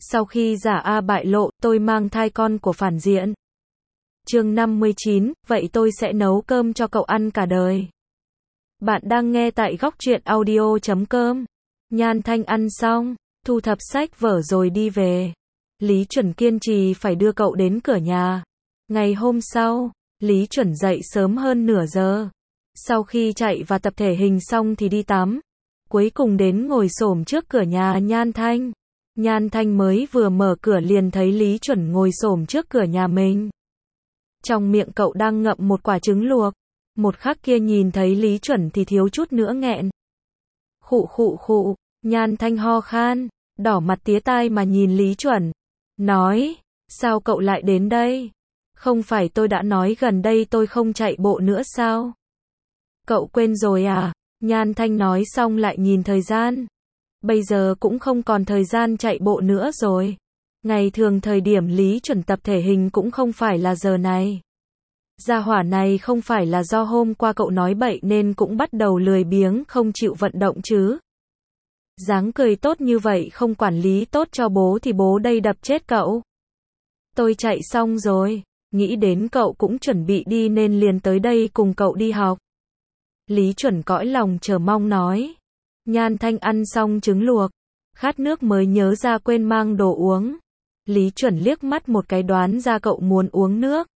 Sau khi giả A bại lộ, tôi mang thai con của phản diện. Chương 59, vậy tôi sẽ nấu cơm cho cậu ăn cả đời. Bạn đang nghe tại góc truyện audio.com. Nhan Thanh ăn xong, thu thập sách vở rồi đi về. Lý Chuẩn kiên trì phải đưa cậu đến cửa nhà. Ngày hôm sau, Lý Chuẩn dậy sớm hơn nửa giờ. Sau khi chạy và tập thể hình xong thì đi tắm. Cuối cùng đến ngồi xổm trước cửa nhà Nhan Thanh. Nhan Thanh mới vừa mở cửa liền thấy Lý Chuẩn ngồi xổm trước cửa nhà mình. Trong miệng cậu đang ngậm một quả trứng luộc. Một khắc kia nhìn thấy Lý Chuẩn thì thiếu chút nữa nghẹn. Khụ khụ khụ, Nhan Thanh ho khan, đỏ mặt tía tai mà nhìn Lý Chuẩn. Nói, sao cậu lại đến đây? Không phải tôi đã nói gần đây tôi không chạy bộ nữa sao? Cậu quên rồi à? Nhan Thanh nói xong lại nhìn thời gian. Bây giờ cũng không còn thời gian chạy bộ nữa rồi. Ngày thường thời điểm Lý Chuẩn tập thể hình cũng không phải là giờ này. Gia hỏa này không phải là do hôm qua cậu nói bậy nên cũng bắt đầu lười biếng không chịu vận động chứ. Dáng cười tốt như vậy không quản lý tốt cho bố thì bố đây đập chết cậu. Tôi chạy xong rồi, nghĩ đến cậu cũng chuẩn bị đi nên liền tới đây cùng cậu đi học. Lý Chuẩn cõi lòng chờ mong nói. Nhan Thanh ăn xong trứng luộc, khát nước mới nhớ ra quên mang đồ uống. Lý Chuẩn liếc mắt một cái đoán ra cậu muốn uống nước.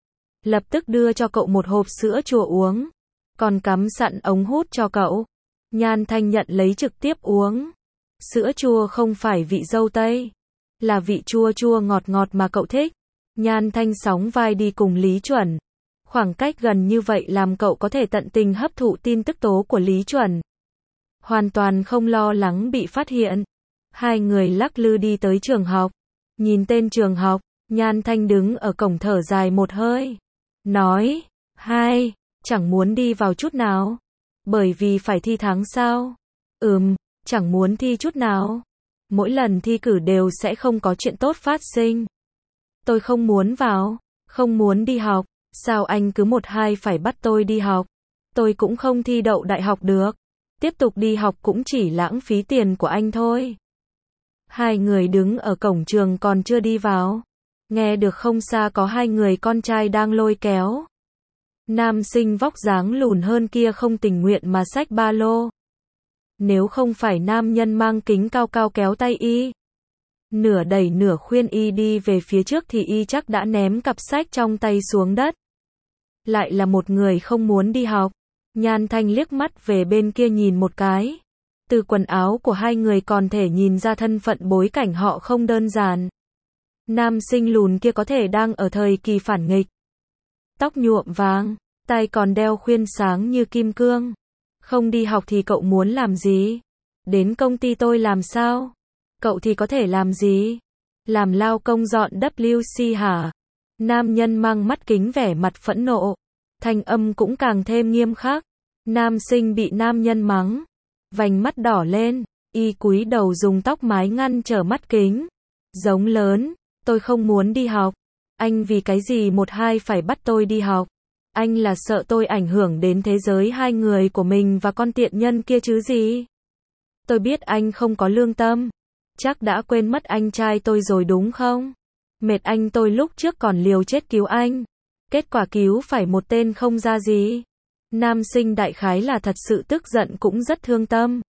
Lập tức đưa cho cậu một hộp sữa chua uống, còn cắm sẵn ống hút cho cậu. Nhan Thanh nhận lấy trực tiếp uống. Sữa chua không phải vị dâu tây, là vị chua chua ngọt ngọt mà cậu thích. Nhan Thanh sóng vai đi cùng Lý Chuẩn. Khoảng cách gần như vậy làm cậu có thể tận tình hấp thụ tin tức tố của Lý Chuẩn. Hoàn toàn không lo lắng bị phát hiện. Hai người lắc lư đi tới trường học. Nhìn tên trường học, Nhan Thanh đứng ở cổng thở dài một hơi. Nói, chẳng muốn đi vào chút nào. Bởi vì phải thi tháng sau. Chẳng muốn thi chút nào. Mỗi lần thi cử đều sẽ không có chuyện tốt phát sinh. Tôi không muốn vào, không muốn đi học. Sao anh cứ một hai phải bắt tôi đi học? Tôi cũng không thi đậu đại học được. Tiếp tục đi học cũng chỉ lãng phí tiền của anh thôi. Hai người đứng ở cổng trường còn chưa đi vào. Nghe được không xa có hai người con trai đang lôi kéo. Nam sinh vóc dáng lùn hơn kia không tình nguyện mà xách ba lô. Nếu không phải nam nhân mang kính cao cao kéo tay y, nửa đẩy nửa khuyên y đi về phía trước thì y chắc đã ném cặp sách trong tay xuống đất. Lại là một người không muốn đi học. Nhan Thanh liếc mắt về bên kia nhìn một cái. Từ quần áo của hai người còn thể nhìn ra thân phận bối cảnh họ không đơn giản. Nam sinh lùn kia có thể đang ở thời kỳ phản nghịch. Tóc nhuộm vàng, tai còn đeo khuyên sáng như kim cương. Không đi học thì cậu muốn làm gì? Đến công ty tôi làm sao? Cậu thì có thể làm gì? Làm lao công dọn WC hả? Nam nhân mang mắt kính vẻ mặt phẫn nộ. Thanh âm cũng càng thêm nghiêm khắc. Nam sinh bị nam nhân mắng. Vành mắt đỏ lên. Y cúi đầu dùng tóc mái ngăn trở mắt kính. Giống lớn. Tôi không muốn đi học. Anh vì cái gì một hai phải bắt tôi đi học? Anh là sợ tôi ảnh hưởng đến thế giới hai người của mình và con tiện nhân kia chứ gì? Tôi biết anh không có lương tâm. Chắc đã quên mất anh trai tôi rồi đúng không? Mệt anh tôi lúc trước còn liều chết cứu anh. Kết quả cứu phải một tên không ra gì. Nam sinh đại khái là thật sự tức giận cũng rất thương tâm.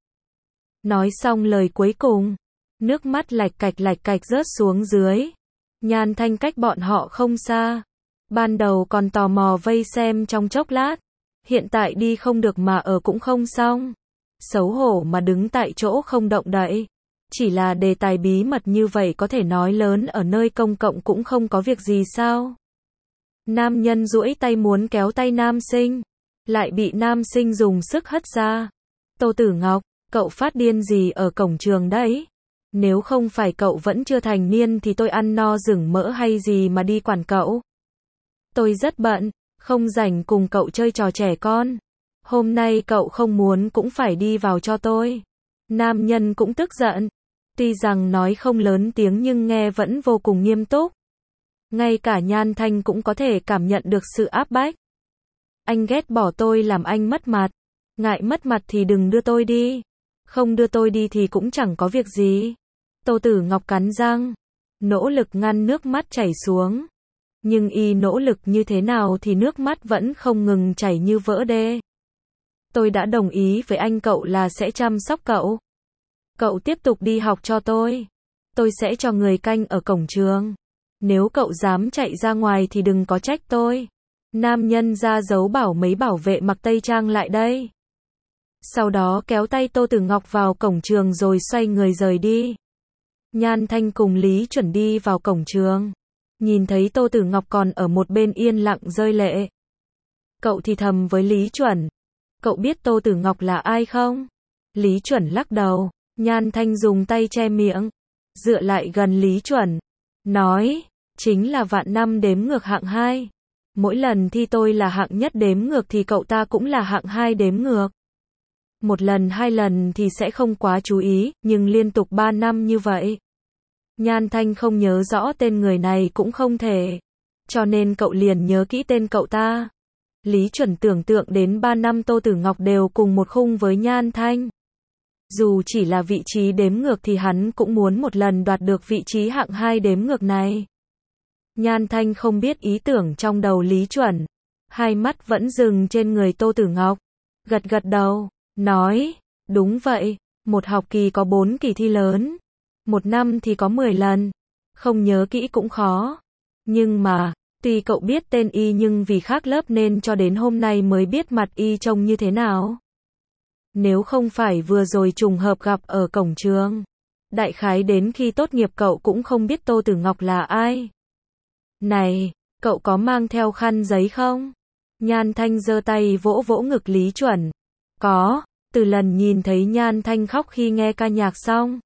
Nói xong lời cuối cùng, nước mắt lạch cạch rớt xuống dưới. Nhan Thanh cách bọn họ không xa. Ban đầu còn tò mò vây xem trong chốc lát. Hiện tại đi không được mà ở cũng không xong. Xấu hổ mà đứng tại chỗ không động đậy. Chỉ là đề tài bí mật như vậy có thể nói lớn ở nơi công cộng cũng không có việc gì sao? Nam nhân duỗi tay muốn kéo tay nam sinh. Lại bị nam sinh dùng sức hất ra. Tô Tử Ngọc, cậu phát điên gì ở cổng trường đấy? Nếu không phải cậu vẫn chưa thành niên thì tôi ăn no rừng mỡ hay gì mà đi quản cậu. Tôi rất bận, không rảnh cùng cậu chơi trò trẻ con. Hôm nay cậu không muốn cũng phải đi vào cho tôi. Nam nhân cũng tức giận. Tuy rằng nói không lớn tiếng nhưng nghe vẫn vô cùng nghiêm túc. Ngay cả Nhan Thanh cũng có thể cảm nhận được sự áp bách. Anh ghét bỏ tôi làm anh mất mặt. Ngại mất mặt thì đừng đưa tôi đi. Không đưa tôi đi thì cũng chẳng có việc gì. Tô Tử Ngọc cắn răng, nỗ lực ngăn nước mắt chảy xuống. Nhưng y nỗ lực như thế nào thì nước mắt vẫn không ngừng chảy như vỡ đê. Tôi đã đồng ý với anh cậu là sẽ chăm sóc cậu. Cậu tiếp tục đi học cho tôi. Tôi sẽ cho người canh ở cổng trường. Nếu cậu dám chạy ra ngoài thì đừng có trách tôi. Nam nhân ra dấu bảo mấy bảo vệ mặc tây trang lại đây. Sau đó kéo tay Tô Tử Ngọc vào cổng trường rồi xoay người rời đi. Nhan Thanh cùng Lý Chuẩn đi vào cổng trường. Nhìn thấy Tô Tử Ngọc còn ở một bên yên lặng rơi lệ. Cậu thì thầm với Lý Chuẩn. Cậu biết Tô Tử Ngọc là ai không? Lý Chuẩn lắc đầu. Nhan Thanh dùng tay che miệng. Dựa lại gần Lý Chuẩn. Nói. Chính là vạn năm đếm ngược hạng 2. Mỗi lần thi tôi là hạng nhất đếm ngược thì cậu ta cũng là hạng 2 đếm ngược. Một lần hai lần thì sẽ không quá chú ý, nhưng liên tục 3 năm như vậy. Nhan Thanh không nhớ rõ tên người này cũng không thể. Cho nên cậu liền nhớ kỹ tên cậu ta. Lý Chuẩn tưởng tượng đến 3 năm Tô Tử Ngọc đều cùng một khung với Nhan Thanh. Dù chỉ là vị trí đếm ngược thì hắn cũng muốn một lần đoạt được vị trí hạng 2 đếm ngược này. Nhan Thanh không biết ý tưởng trong đầu Lý Chuẩn. Hai mắt vẫn dừng trên người Tô Tử Ngọc. Gật gật đầu, nói, đúng vậy, một học kỳ có 4 kỳ thi lớn. Một năm thì có 10 lần. Không nhớ kỹ cũng khó. Nhưng mà, tuy cậu biết tên y nhưng vì khác lớp nên cho đến hôm nay mới biết mặt y trông như thế nào. Nếu không phải vừa rồi trùng hợp gặp ở cổng trường. Đại khái đến khi tốt nghiệp cậu cũng không biết Tô Tử Ngọc là ai. Này, cậu có mang theo khăn giấy không? Nhan Thanh giơ tay vỗ vỗ ngực Lý Chuẩn. Có, từ lần nhìn thấy Nhan Thanh khóc khi nghe ca nhạc xong.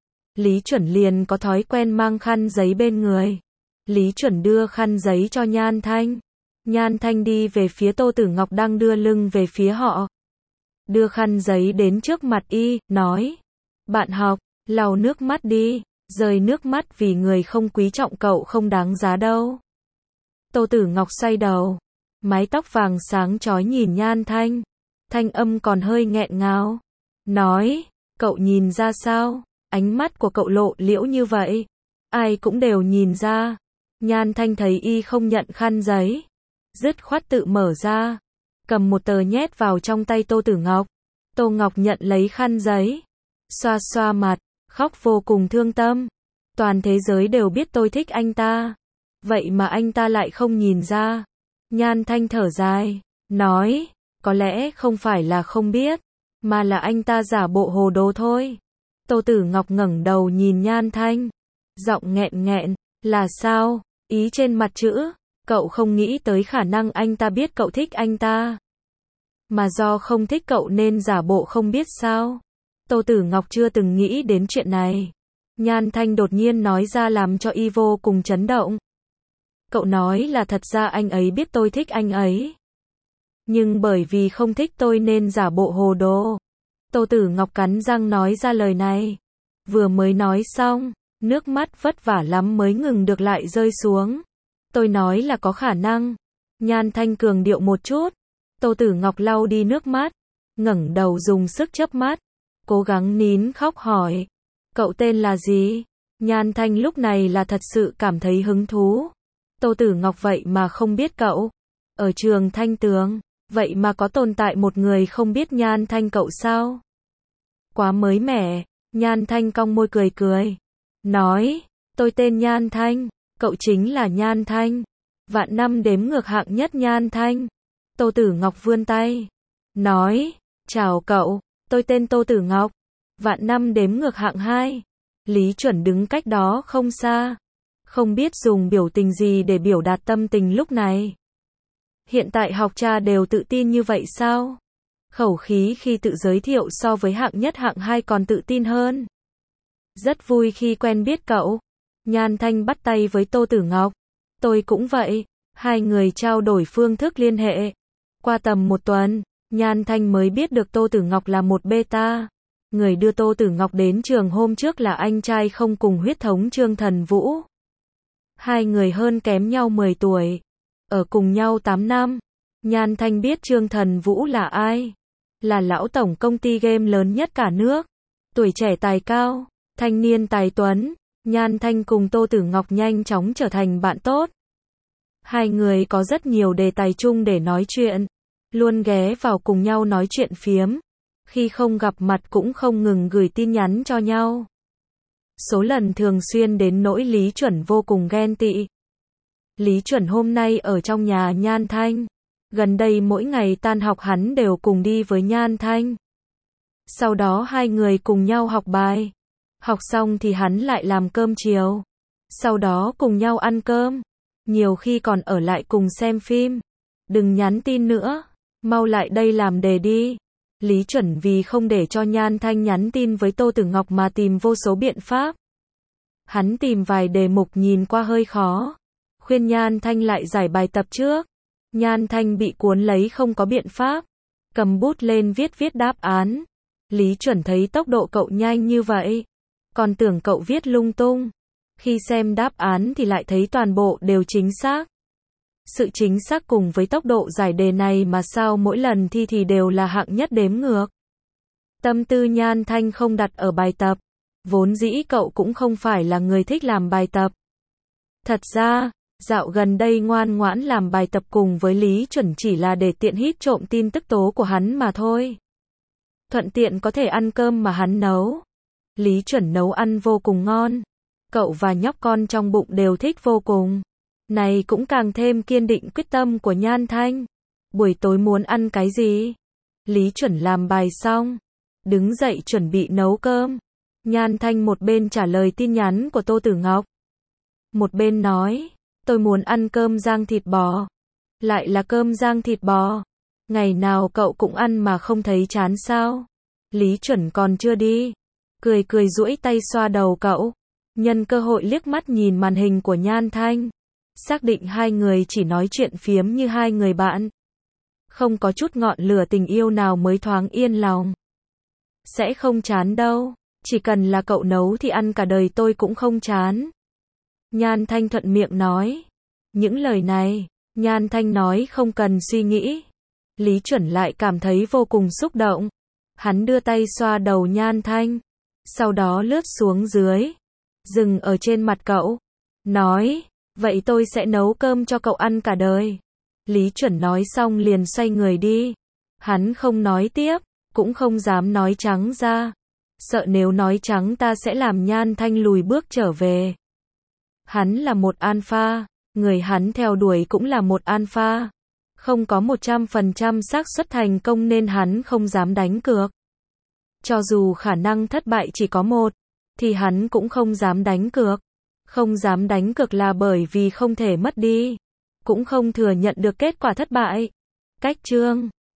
Lý Chuẩn liền có thói quen mang khăn giấy bên người. Lý Chuẩn đưa khăn giấy cho Nhan Thanh. Nhan Thanh đi về phía Tô Tử Ngọc đang đưa lưng về phía họ. Đưa khăn giấy đến trước mặt y, nói. Bạn học, lau nước mắt đi, rơi nước mắt vì người không quý trọng cậu không đáng giá đâu. Tô Tử Ngọc xoay đầu. Mái tóc vàng sáng chói nhìn Nhan Thanh. Thanh âm còn hơi nghẹn ngào. Nói, cậu nhìn ra sao? Ánh mắt của cậu lộ liễu như vậy. Ai cũng đều nhìn ra. Nhan Thanh thấy y không nhận khăn giấy. Dứt khoát tự mở ra. Cầm một tờ nhét vào trong tay Tô Tử Ngọc. Tô Ngọc nhận lấy khăn giấy. Xoa xoa mặt. Khóc vô cùng thương tâm. Toàn thế giới đều biết tôi thích anh ta. Vậy mà anh ta lại không nhìn ra. Nhan Thanh thở dài. Nói. Có lẽ không phải là không biết. Mà là anh ta giả bộ hồ đồ thôi. Tô Tử Ngọc ngẩng đầu nhìn Nhan Thanh. Giọng nghẹn nghẹn. Là sao? Ý trên mặt chữ. Cậu không nghĩ tới khả năng anh ta biết cậu thích anh ta. Mà do không thích cậu nên giả bộ không biết sao? Tô Tử Ngọc chưa từng nghĩ đến chuyện này. Nhan Thanh đột nhiên nói ra làm cho y vô cùng chấn động. Cậu nói là thật ra anh ấy biết tôi thích anh ấy. Nhưng bởi vì không thích tôi nên giả bộ hồ đồ. Tô Tử Ngọc cắn răng nói ra lời này. Vừa mới nói xong, nước mắt vất vả lắm mới ngừng được lại rơi xuống. Tôi nói là có khả năng. Nhan Thanh cường điệu một chút. Tô Tử Ngọc lau đi nước mắt. Ngẩng đầu dùng sức chớp mắt. Cố gắng nín khóc hỏi. Cậu tên là gì? Nhan Thanh lúc này là thật sự cảm thấy hứng thú. Tô Tử Ngọc vậy mà không biết cậu. Ở trường Thanh Tường, vậy mà có tồn tại một người không biết Nhan Thanh cậu sao? Quá mới mẻ. Nhan Thanh cong môi cười cười. Nói, tôi tên Nhan Thanh, cậu chính là Nhan Thanh. Vạn năm đếm ngược hạng nhất Nhan Thanh. Tô Tử Ngọc vươn tay. Nói, chào cậu, tôi tên Tô Tử Ngọc. Vạn năm đếm ngược hạng 2. Lý Chuẩn đứng cách đó không xa. Không biết dùng biểu tình gì để biểu đạt tâm tình lúc này. Hiện tại học trò đều tự tin như vậy sao? Khẩu khí khi tự giới thiệu so với hạng nhất hạng 2 còn tự tin hơn. Rất vui khi quen biết cậu. Nhan Thanh bắt tay với Tô Tử Ngọc. Tôi cũng vậy. Hai người trao đổi phương thức liên hệ. Qua tầm một tuần, Nhan Thanh mới biết được Tô Tử Ngọc là một beta. Người đưa Tô Tử Ngọc đến trường hôm trước là anh trai không cùng huyết thống Trương Thần Vũ. Hai người hơn kém nhau 10 tuổi. Ở cùng nhau 8 năm. Nhan Thanh biết Trương Thần Vũ là ai. Là lão tổng công ty game lớn nhất cả nước. Tuổi trẻ tài cao. Thanh niên tài tuấn, Nhan Thanh cùng Tô Tử Ngọc nhanh chóng trở thành bạn tốt. Hai người có rất nhiều đề tài chung để nói chuyện, luôn ghé vào cùng nhau nói chuyện phiếm. Khi không gặp mặt cũng không ngừng gửi tin nhắn cho nhau. Số lần thường xuyên đến nỗi Lý Chuẩn vô cùng ghen tị. Lý Chuẩn hôm nay ở trong nhà Nhan Thanh. Gần đây mỗi ngày tan học hắn đều cùng đi với Nhan Thanh. Sau đó hai người cùng nhau học bài. Học xong thì hắn lại làm cơm chiều. Sau đó cùng nhau ăn cơm. Nhiều khi còn ở lại cùng xem phim. Đừng nhắn tin nữa. Mau lại đây làm đề đi. Lý Chuẩn vì không để cho Nhan Thanh nhắn tin với Tô Tử Ngọc mà tìm vô số biện pháp. Hắn tìm vài đề mục nhìn qua hơi khó. Khuyên Nhan Thanh lại giải bài tập trước. Nhan Thanh bị cuốn lấy không có biện pháp. Cầm bút lên viết đáp án. Lý Chuẩn thấy tốc độ cậu nhanh như vậy. Còn tưởng cậu viết lung tung. Khi xem đáp án thì lại thấy toàn bộ đều chính xác. Sự chính xác cùng với tốc độ giải đề này mà sao mỗi lần thi thì đều là hạng nhất đếm ngược. Tâm tư Nhan Thanh không đặt ở bài tập. Vốn dĩ cậu cũng không phải là người thích làm bài tập. Thật ra, dạo gần đây ngoan ngoãn làm bài tập cùng với Lý Chuẩn chỉ là để tiện hít trộm tin tức tố của hắn mà thôi. Thuận tiện có thể ăn cơm mà hắn nấu. Lý Chuẩn nấu ăn vô cùng ngon. Cậu và nhóc con trong bụng đều thích vô cùng. Này cũng càng thêm kiên định quyết tâm của Nhan Thanh. Buổi tối muốn ăn cái gì? Lý Chuẩn làm bài xong. Đứng dậy chuẩn bị nấu cơm. Nhan Thanh một bên trả lời tin nhắn của Tô Tử Ngọc. Một bên nói, tôi muốn ăn cơm rang thịt bò. Lại là cơm rang thịt bò. Ngày nào cậu cũng ăn mà không thấy chán sao? Lý Chuẩn còn chưa đi. Cười duỗi tay xoa đầu cậu. Nhân cơ hội liếc mắt nhìn màn hình của Nhan Thanh. Xác định hai người chỉ nói chuyện phiếm như hai người bạn. Không có chút ngọn lửa tình yêu nào mới thoáng yên lòng. Sẽ không chán đâu. Chỉ cần là cậu nấu thì ăn cả đời tôi cũng không chán. Nhan Thanh thuận miệng nói. Những lời này, Nhan Thanh nói không cần suy nghĩ. Lý Chuẩn lại cảm thấy vô cùng xúc động. Hắn đưa tay xoa đầu Nhan Thanh. Sau đó lướt xuống dưới. Dừng ở trên mặt cậu. Nói, vậy tôi sẽ nấu cơm cho cậu ăn cả đời. Lý Chuẩn nói xong liền xoay người đi. Hắn không nói tiếp, cũng không dám nói trắng ra. Sợ nếu nói trắng ta sẽ làm Nhan Thanh lùi bước trở về. Hắn là một alpha, người hắn theo đuổi cũng là một alpha. Không có 100% xác suất thành công nên hắn không dám đánh cược. Cho dù khả năng thất bại chỉ có 1, thì hắn cũng không dám đánh cược. Không dám đánh cược là bởi vì không thể mất đi. Cũng không thừa nhận được kết quả thất bại. Cách chương